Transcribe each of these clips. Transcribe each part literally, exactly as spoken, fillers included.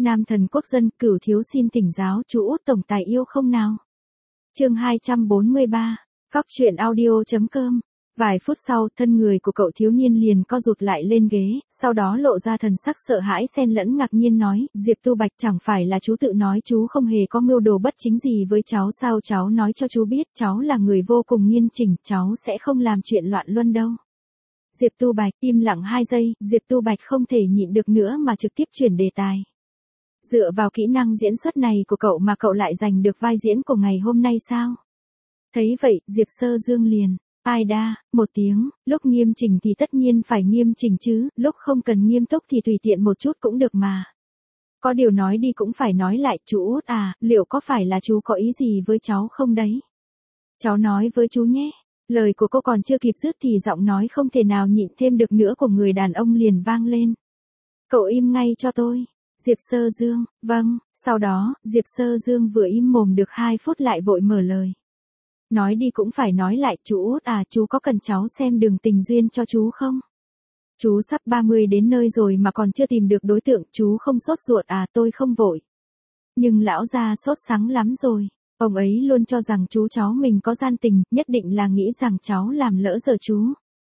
Nam thần quốc dân, Cửu thiếu xin thỉnh giáo chú út tổng tài yêu không nào. Chương hai trăm bốn mươi ba, Cóc truyện audio chấm com. Vài phút sau, thân người của cậu thiếu niên liền co rụt lại lên ghế, sau đó lộ ra thần sắc sợ hãi xen lẫn ngạc nhiên nói, Diệp Tu Bạch, chẳng phải là chú tự nói chú không hề có mưu đồ bất chính gì với cháu sao? Cháu nói cho chú biết, cháu là người vô cùng nghiêm chỉnh, cháu sẽ không làm chuyện loạn luân đâu. Diệp Tu Bạch im lặng hai giây, Diệp Tu Bạch không thể nhịn được nữa mà trực tiếp chuyển đề tài. Dựa vào kỹ năng diễn xuất này của cậu mà cậu lại giành được vai diễn của ngày hôm nay sao? Thấy vậy, Diệp Sơ Dương liền, ai đa, một tiếng, lúc nghiêm chỉnh thì tất nhiên phải nghiêm chỉnh chứ, lúc không cần nghiêm túc thì tùy tiện một chút cũng được mà. Có điều nói đi cũng phải nói lại, chú út à, liệu có phải là chú có ý gì với cháu không đấy? Cháu nói với chú nhé. Lời của cô còn chưa kịp dứt thì giọng nói không thể nào nhịn thêm được nữa của người đàn ông liền vang lên. Cậu im ngay cho tôi. Diệp Sơ Dương, vâng, sau đó, Diệp Sơ Dương vừa im mồm được hai phút lại vội mở lời. Nói đi cũng phải nói lại, chú út à, chú có cần cháu xem Đường Tình Duyên cho chú không? Chú sắp ba mươi đến nơi rồi mà còn chưa tìm được đối tượng, chú không sốt ruột à? Tôi không vội. Nhưng lão gia sốt sắng lắm rồi. Ông ấy luôn cho rằng chú cháu mình có gian tình, nhất định là nghĩ rằng cháu làm lỡ giờ chú.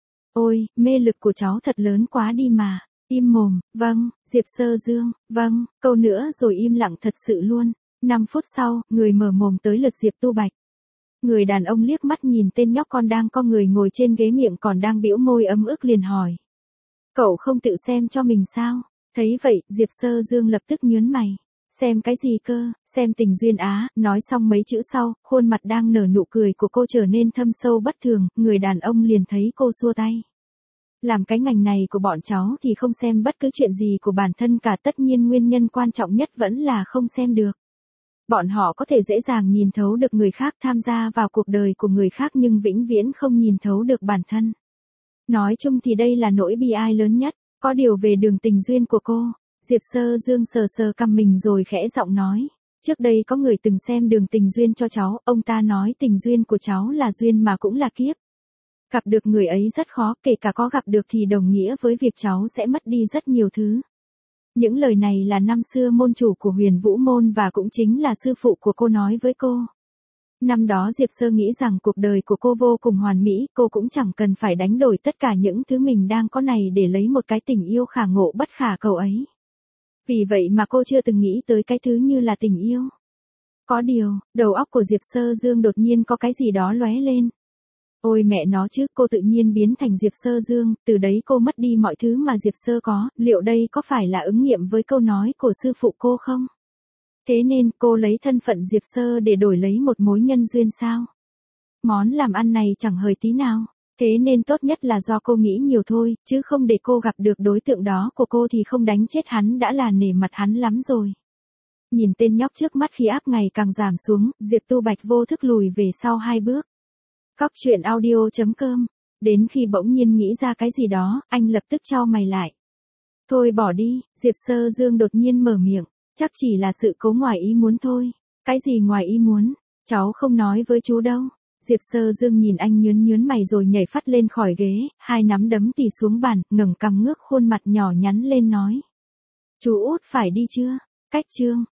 Ôi, mê lực của cháu thật lớn quá đi mà. Im mồm, vâng, Diệp Sơ Dương, vâng, câu nữa rồi im lặng thật sự luôn. Năm phút sau, người mở mồm tới lượt Diệp Tu Bạch. Người đàn ông liếc mắt nhìn tên nhóc con đang co người ngồi trên ghế, miệng còn đang bĩu môi ấm ức liền hỏi. Cậu không tự xem cho mình sao? Thấy vậy, Diệp Sơ Dương lập tức nhướng mày. Xem cái gì cơ? Xem Tình Duyên á? Nói xong mấy chữ sau, khuôn mặt đang nở nụ cười của cô trở nên thâm sâu bất thường, người đàn ông liền thấy cô xua tay. Làm cái ngành này của bọn cháu thì không xem bất cứ chuyện gì của bản thân cả, tất nhiên nguyên nhân quan trọng nhất vẫn là không xem được. Bọn họ có thể dễ dàng nhìn thấu được người khác, tham gia vào cuộc đời của người khác nhưng vĩnh viễn không nhìn thấu được bản thân. Nói chung thì đây là nỗi bi ai lớn nhất, có điều về Đường Tình Duyên của cô, Diệp Sơ Dương sờ sờ cằm mình rồi khẽ giọng nói. Trước đây có người từng xem Đường Tình Duyên cho cháu, ông ta nói tình duyên của cháu là duyên mà cũng là kiếp. Gặp được người ấy rất khó, kể cả có gặp được thì đồng nghĩa với việc cháu sẽ mất đi rất nhiều thứ. Những lời này là năm xưa môn chủ của Huyền Vũ Môn và cũng chính là sư phụ của cô nói với cô. Năm đó Diệp Sơ nghĩ rằng cuộc đời của cô vô cùng hoàn mỹ, cô cũng chẳng cần phải đánh đổi tất cả những thứ mình đang có này để lấy một cái tình yêu khả ngộ bất khả cầu ấy. Vì vậy mà cô chưa từng nghĩ tới cái thứ như là tình yêu. Có điều, đầu óc của Diệp Sơ Dương đột nhiên có cái gì đó lóe lên. Ôi mẹ nó chứ, cô tự nhiên biến thành Diệp Sơ Dương, từ đấy cô mất đi mọi thứ mà Diệp Sơ có, liệu đây có phải là ứng nghiệm với câu nói của sư phụ cô không? Thế nên cô lấy thân phận Diệp Sơ để đổi lấy một mối nhân duyên sao? Món làm ăn này chẳng hời tí nào, thế nên tốt nhất là do cô nghĩ nhiều thôi, chứ không để cô gặp được đối tượng đó của cô thì không đánh chết hắn đã là nể mặt hắn lắm rồi. Nhìn tên nhóc trước mắt khí áp ngày càng giảm xuống, Diệp Tu Bạch vô thức lùi về sau hai bước. Cóc truyện audio chấm com. Đến khi bỗng nhiên nghĩ ra cái gì đó, anh lập tức chau mày lại. Thôi bỏ đi, Diệp Sơ Dương đột nhiên mở miệng. Chắc chỉ là sự cố ngoài ý muốn thôi. Cái gì ngoài ý muốn? Cháu không nói với chú đâu. Diệp Sơ Dương nhìn anh nhớn nhớn mày rồi nhảy phắt lên khỏi ghế, hai nắm đấm tì xuống bàn, ngẩng cằm ngước khuôn mặt nhỏ nhắn lên nói. Chú út phải đi chưa? Cách chương.